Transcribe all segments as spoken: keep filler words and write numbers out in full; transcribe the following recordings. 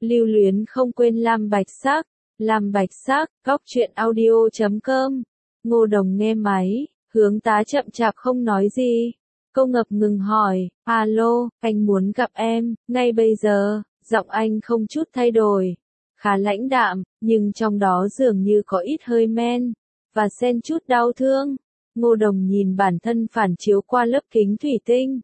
Lưu luyến không quên Lam Bạch Sắc, Lam Bạch Sắc, góc truyện audio chấm com. Ngô Đồng nghe máy, hướng tá chậm chạp không nói gì. Cô ngập ngừng hỏi, alo, anh muốn gặp em, ngay bây giờ, giọng anh không chút thay đổi. Khá lãnh đạm, nhưng trong đó dường như có ít hơi men, và xen chút đau thương. Ngô Đồng nhìn bản thân phản chiếu qua lớp kính thủy tinh.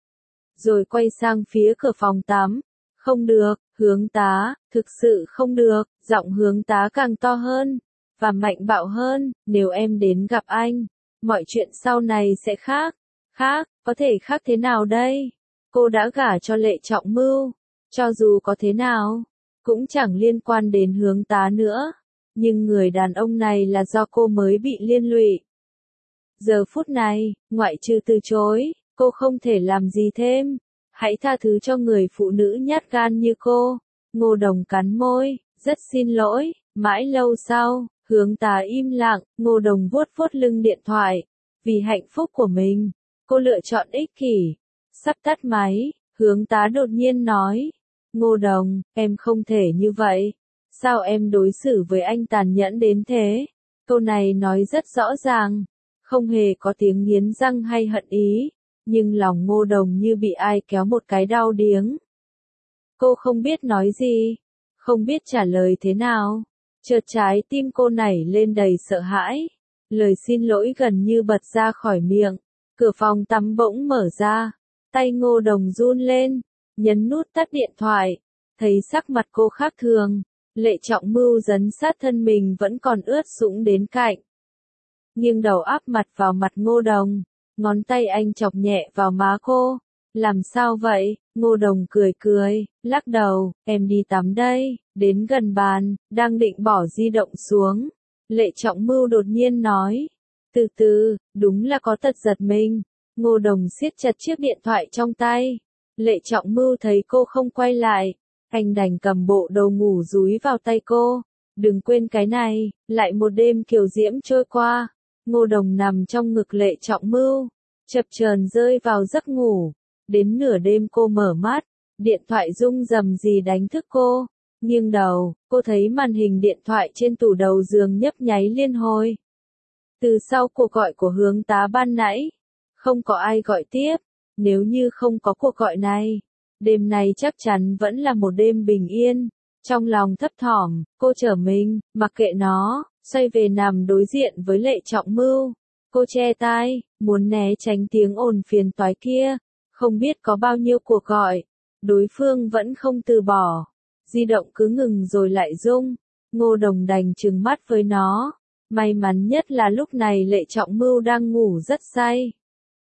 Rồi quay sang phía cửa phòng tắm. Không được, hướng tá, thực sự không được, giọng hướng tá càng to hơn, và mạnh bạo hơn, nếu em đến gặp anh, mọi chuyện sau này sẽ khác. Khác, có thể khác thế nào đây? Cô đã gả cho Lệ Trọng Mưu, cho dù có thế nào, cũng chẳng liên quan đến hướng tá nữa. Nhưng người đàn ông này là do cô mới bị liên lụy. Giờ phút này, ngoại trừ từ chối, cô không thể làm gì thêm. Hãy tha thứ cho người phụ nữ nhát gan như cô. Ngô Đồng cắn môi, rất xin lỗi. Mãi lâu sau, hướng tá im lặng, Ngô Đồng vuốt vuốt lưng điện thoại. Vì hạnh phúc của mình, cô lựa chọn ích kỷ. Sắp tắt máy, hướng tá đột nhiên nói. Ngô Đồng, em không thể như vậy. Sao em đối xử với anh tàn nhẫn đến thế? Câu này nói rất rõ ràng, không hề có tiếng nghiến răng hay hận ý. Nhưng lòng Ngô Đồng như bị ai kéo một cái đau điếng. Cô không biết nói gì, không biết trả lời thế nào. Chợt trái tim cô nảy lên đầy sợ hãi. Lời xin lỗi gần như bật ra khỏi miệng. Cửa phòng tắm bỗng mở ra. Tay Ngô Đồng run lên, nhấn nút tắt điện thoại. Thấy sắc mặt cô khác thường. Lệ Trọng Mưu dấn sát thân mình vẫn còn ướt sũng đến cạnh. Nghiêng đầu áp mặt vào mặt Ngô Đồng. Ngón tay anh chọc nhẹ vào má cô. Làm sao vậy? Ngô Đồng cười cười, lắc đầu, em đi tắm đây. Đến gần bàn, đang định bỏ di động xuống. Lệ Trọng Mưu đột nhiên nói. Từ từ, đúng là có tật giật mình. Ngô Đồng siết chặt chiếc điện thoại trong tay. Lệ Trọng Mưu thấy cô không quay lại. Anh đành cầm bộ đồ ngủ dúi vào tay cô. Đừng quên cái này, lại một đêm kiều diễm trôi qua. Ngô Đồng nằm trong ngực Lệ Trọng Mưu, chập chờn rơi vào giấc ngủ. Đến nửa đêm cô mở mắt, điện thoại rung rầm gì đánh thức cô. Nghiêng đầu, cô thấy màn hình điện thoại trên tủ đầu giường nhấp nháy liên hồi. Từ sau cuộc gọi của hướng tá ban nãy, không có ai gọi tiếp. Nếu như không có cuộc gọi này, đêm này chắc chắn vẫn là một đêm bình yên. Trong lòng thấp thỏm, cô trở mình, mặc kệ nó, xoay về nằm đối diện với Lệ Trọng Mưu. Cô che tai, muốn né tránh tiếng ồn phiền toái kia. Không biết có bao nhiêu cuộc gọi, đối phương vẫn không từ bỏ. Di động cứ ngừng rồi lại rung. Ngô Đồng đành trừng mắt với nó. May mắn nhất là lúc này Lệ Trọng Mưu đang ngủ rất say.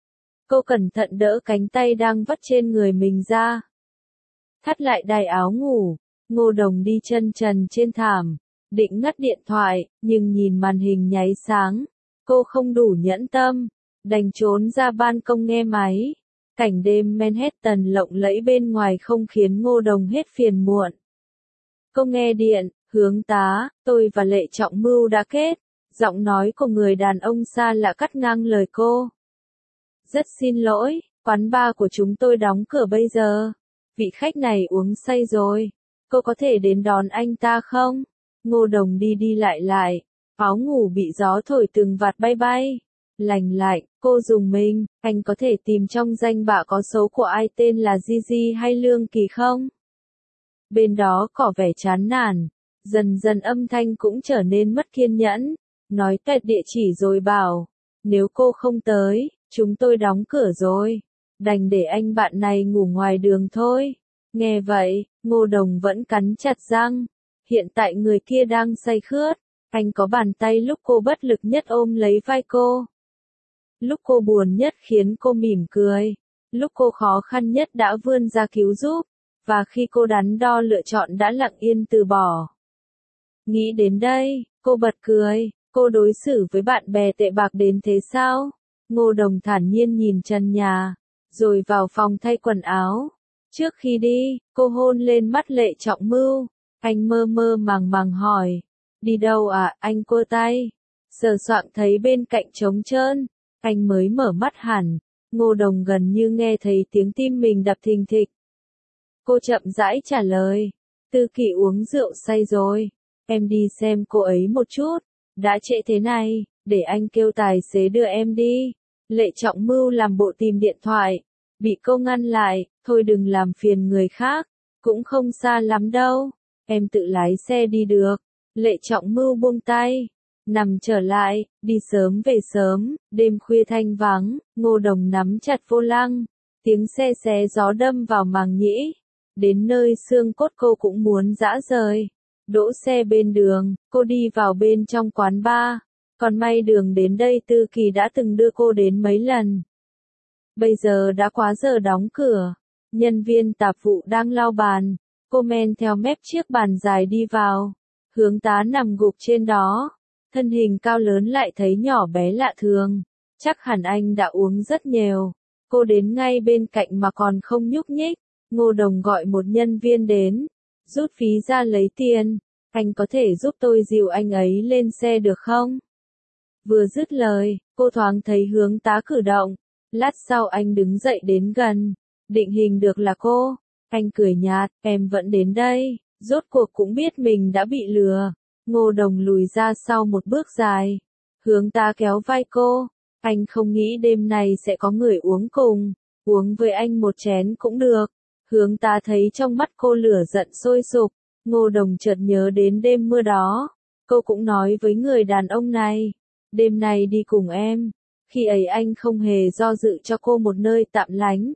Cô cẩn thận đỡ cánh tay đang vắt trên người mình ra. Thắt lại đai áo ngủ. Ngô Đồng đi chân trần trên thảm, định ngắt điện thoại, nhưng nhìn màn hình nháy sáng, cô không đủ nhẫn tâm, đành trốn ra ban công nghe máy. Cảnh đêm Manhattan lộng lẫy bên ngoài không khiến Ngô Đồng hết phiền muộn. Cô nghe điện, hướng tá, tôi và Lệ Trọng Mưu đã kết. Giọng nói của người đàn ông xa lạ cắt ngang lời cô. Rất xin lỗi, quán bar của chúng tôi đóng cửa bây giờ. Vị khách này uống say rồi. Cô có thể đến đón anh ta không? Ngô Đồng đi đi lại lại, áo ngủ bị gió thổi từng vạt bay bay. Lành lạnh, cô dùng mình, anh có thể tìm trong danh bạ có số của ai tên là Gigi hay Lương Kỳ không? Bên đó có vẻ chán nản, dần dần âm thanh cũng trở nên mất kiên nhẫn, nói toẹt địa chỉ rồi bảo, nếu cô không tới, chúng tôi đóng cửa rồi, đành để anh bạn này ngủ ngoài đường thôi. Nghe vậy, Ngô Đồng vẫn cắn chặt răng. Hiện tại người kia đang say khướt. Anh có bàn tay lúc cô bất lực nhất ôm lấy vai cô. Lúc cô buồn nhất khiến cô mỉm cười. Lúc cô khó khăn nhất đã vươn ra cứu giúp. Và khi cô đắn đo lựa chọn đã lặng yên từ bỏ. Nghĩ đến đây, cô bật cười. Cô đối xử với bạn bè tệ bạc đến thế sao? Ngô Đồng thản nhiên nhìn trần nhà, rồi vào phòng thay quần áo. Trước khi đi, cô hôn lên mắt Lệ Trọng Mưu. Anh mơ mơ màng màng hỏi. Đi đâu à? Anh cua tay. Sờ soạng thấy bên cạnh trống trơn. Anh mới mở mắt hẳn. Ngô Đồng gần như nghe thấy tiếng tim mình đập thình thịch. Cô chậm rãi trả lời. Tư Kỳ uống rượu say rồi. Em đi xem cô ấy một chút. Đã trễ thế này, để anh kêu tài xế đưa em đi. Lệ Trọng Mưu làm bộ tìm điện thoại. Bị cô ngăn lại, thôi đừng làm phiền người khác. Cũng không xa lắm đâu. Em tự lái xe đi được. Lệ Trọng Mưu buông tay. Nằm trở lại, đi sớm về sớm, đêm khuya thanh vắng, Ngô Đồng nắm chặt vô lăng. Tiếng xe xé gió đâm vào màng nhĩ. Đến nơi xương cốt cô cũng muốn rã rời. Đỗ xe bên đường, cô đi vào bên trong quán bar. Còn may đường đến đây Tư Kỳ đã từng đưa cô đến mấy lần. Bây giờ đã quá giờ đóng cửa. Nhân viên tạp vụ đang lau bàn. Cô men theo mép chiếc bàn dài đi vào. Hướng tá nằm gục trên đó. Thân hình cao lớn lại thấy nhỏ bé lạ thường. Chắc hẳn anh đã uống rất nhiều. Cô đến ngay bên cạnh mà còn không nhúc nhích. Ngô Đồng gọi một nhân viên đến. Rút phí ra lấy tiền. Anh có thể giúp tôi dìu anh ấy lên xe được không? Vừa dứt lời, cô thoáng thấy hướng tá cử động. Lát sau anh đứng dậy đến gần. Định hình được là cô. Anh cười nhạt, em vẫn đến đây. Rốt cuộc cũng biết mình đã bị lừa. Ngô Đồng lùi ra sau một bước dài. Hướng tá kéo vai cô. Anh không nghĩ đêm này sẽ có người uống cùng. Uống với anh một chén cũng được. Hướng tá thấy trong mắt cô lửa giận sôi sục. Ngô Đồng chợt nhớ đến đêm mưa đó. Cô cũng nói với người đàn ông này. Đêm này đi cùng em. Khi ấy anh không hề do dự cho cô một nơi tạm lánh.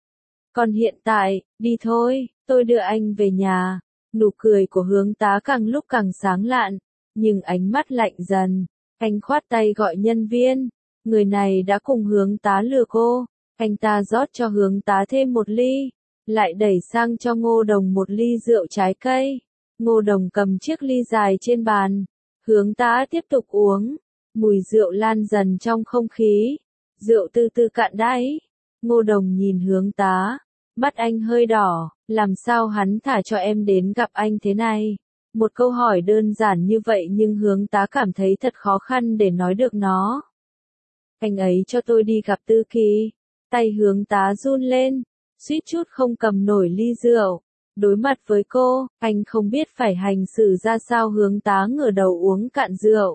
Còn hiện tại, đi thôi, tôi đưa anh về nhà. Nụ cười của hướng tá càng lúc càng sáng lạn. Nhưng ánh mắt lạnh dần. Anh khoát tay gọi nhân viên. Người này đã cùng hướng tá lừa cô. Anh ta rót cho hướng tá thêm một ly. Lại đẩy sang cho Ngô Đồng một ly rượu trái cây. Ngô Đồng cầm chiếc ly dài trên bàn. Hướng tá tiếp tục uống. Mùi rượu lan dần trong không khí. Rượu từ từ cạn đáy. Ngô Đồng nhìn hướng tá. Mắt anh hơi đỏ. Làm sao hắn thả cho em đến gặp anh thế này? Một câu hỏi đơn giản như vậy nhưng hướng tá cảm thấy thật khó khăn để nói được nó. Anh ấy cho tôi đi gặp Tư Kỳ. Tay hướng tá run lên. Suýt chút không cầm nổi ly rượu. Đối mặt với cô, anh không biết phải hành xử ra sao. Hướng tá ngửa đầu uống cạn rượu.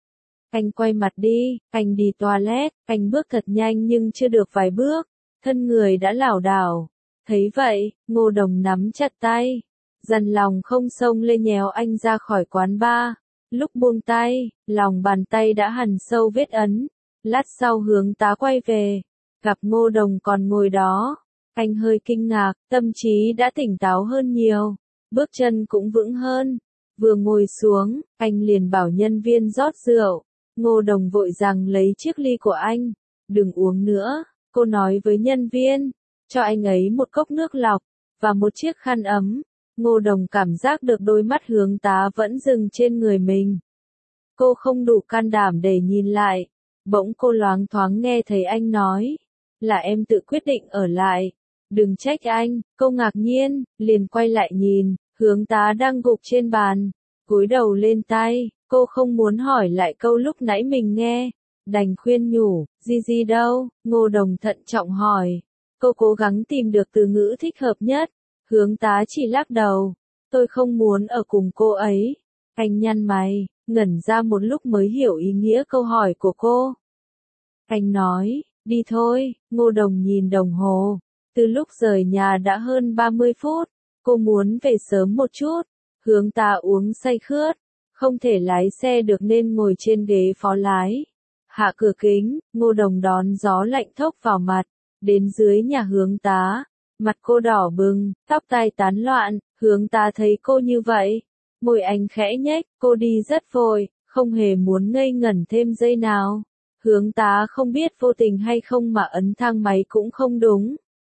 Anh quay mặt đi, anh đi toilet, anh bước thật nhanh nhưng chưa được vài bước. Thân người đã lảo đảo. Thấy vậy, Ngô Đồng nắm chặt tay. Dần lòng không xông lên nhéo anh ra khỏi quán bar. Lúc buông tay, lòng bàn tay đã hằn sâu vết ấn. Lát sau hướng tá quay về. Gặp Ngô Đồng còn ngồi đó. Anh hơi kinh ngạc, tâm trí đã tỉnh táo hơn nhiều. Bước chân cũng vững hơn. Vừa ngồi xuống, anh liền bảo nhân viên rót rượu. Ngô Đồng vội rằng lấy chiếc ly của anh. Đừng uống nữa, cô nói với nhân viên. Cho anh ấy một cốc nước lọc, và một chiếc khăn ấm. Ngô Đồng cảm giác được đôi mắt hướng tá vẫn dừng trên người mình. Cô không đủ can đảm để nhìn lại. Bỗng cô loáng thoáng nghe thấy anh nói. Là em tự quyết định ở lại. Đừng trách anh, cô ngạc nhiên, liền quay lại nhìn. Hướng tá đang gục trên bàn. Cúi đầu lên tay, cô không muốn hỏi lại câu lúc nãy mình nghe. Đành khuyên nhủ, gì gì đâu, Ngô Đồng thận trọng hỏi. Cô cố gắng tìm được từ ngữ thích hợp nhất. Hướng tá chỉ lắc đầu. Tôi không muốn ở cùng cô ấy. Anh nhăn mày, ngẩn ra một lúc mới hiểu ý nghĩa câu hỏi của cô. Anh nói, đi thôi. Ngô Đồng nhìn đồng hồ. Từ lúc rời nhà đã hơn ba mươi phút. Cô muốn về sớm một chút. Hướng tá uống say khướt. Không thể lái xe được nên ngồi trên ghế phó lái. Hạ cửa kính, Ngô Đồng đón gió lạnh thốc vào mặt. Đến dưới nhà hướng tá. Mặt cô đỏ bừng, tóc tai tán loạn. Hướng tá thấy cô như vậy. Môi anh khẽ nhếch, cô đi rất vội, không hề muốn ngây ngẩn thêm giây nào. Hướng tá không biết vô tình hay không mà ấn thang máy cũng không đúng.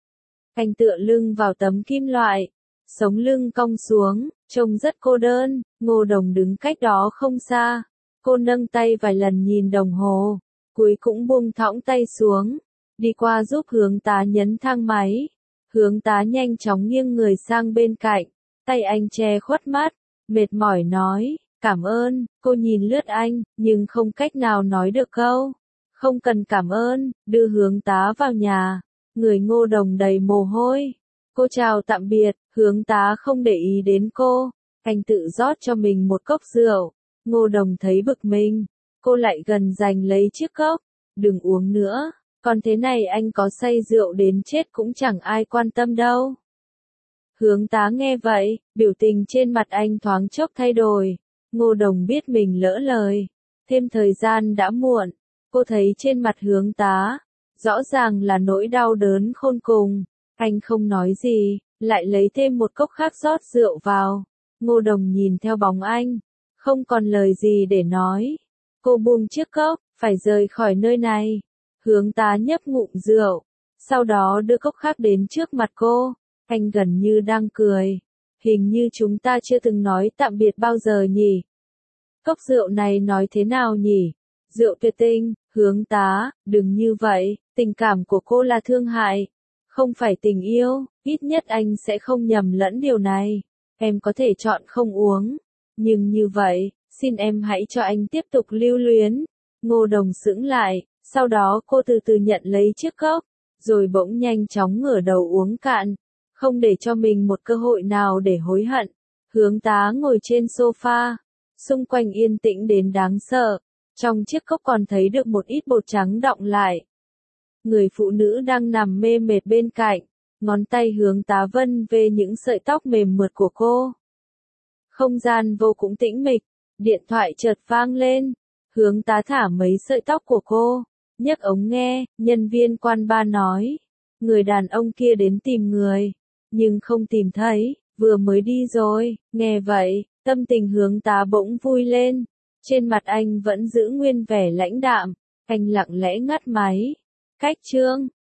Anh tựa lưng vào tấm kim loại. Sống lưng cong xuống, trông rất cô đơn. Ngô Đồng đứng cách đó không xa. Cô nâng tay vài lần nhìn đồng hồ. Cuối cũng buông thõng tay xuống. Đi qua giúp hướng tá nhấn thang máy. Hướng tá nhanh chóng nghiêng người sang bên cạnh. Tay anh che khuất mắt. Mệt mỏi nói, cảm ơn. Cô nhìn lướt anh, nhưng không cách nào nói được câu. Không cần cảm ơn, đưa hướng tá vào nhà. Người Ngô Đồng đầy mồ hôi. Cô chào tạm biệt, Hướng tá không để ý đến cô, anh tự rót cho mình một cốc rượu. Ngô Đồng thấy bực mình, cô lại gần giành lấy chiếc cốc, đừng uống nữa, còn thế này anh có say rượu đến chết cũng chẳng ai quan tâm đâu. Hướng tá nghe vậy, biểu tình trên mặt anh thoáng chốc thay đổi. Ngô Đồng biết mình lỡ lời, thêm thời gian đã muộn, cô thấy trên mặt hướng tá, rõ ràng là nỗi đau đớn khôn cùng. Anh không nói gì, lại lấy thêm một cốc khác rót rượu vào. Ngô Đồng nhìn theo bóng anh, không còn lời gì để nói. Cô buông chiếc cốc, phải rời khỏi nơi này. Hướng tá nhấp ngụm rượu, sau đó đưa cốc khác đến trước mặt cô. Anh gần như đang cười. Hình như chúng ta chưa từng nói tạm biệt bao giờ nhỉ? Cốc rượu này nói thế nào nhỉ? Rượu tuyệt tình, hướng tá, đừng như vậy, tình cảm của cô là thương hại, không phải tình yêu, ít nhất anh sẽ không nhầm lẫn điều này. Em có thể chọn không uống, nhưng như vậy, xin em hãy cho anh tiếp tục lưu luyến. Ngô Đồng sững lại, sau đó cô từ từ nhận lấy chiếc cốc, rồi bỗng nhanh chóng ngửa đầu uống cạn, không để cho mình một cơ hội nào để hối hận. Hướng tá ngồi trên sofa, xung quanh yên tĩnh đến đáng sợ, trong chiếc cốc còn thấy được một ít bột trắng đọng lại. Người phụ nữ đang nằm mê mệt bên cạnh, ngón tay hướng tá vân về những sợi tóc mềm mượt của cô. Không gian vô cùng tĩnh mịch, điện thoại chợt vang lên, hướng tá thả mấy sợi tóc của cô, nhấc ống nghe, nhân viên quan ba nói, người đàn ông kia đến tìm người, nhưng không tìm thấy, vừa mới đi rồi. Nghe vậy, tâm tình hướng tá bỗng vui lên, trên mặt anh vẫn giữ nguyên vẻ lãnh đạm, anh lặng lẽ ngắt máy. Cách chương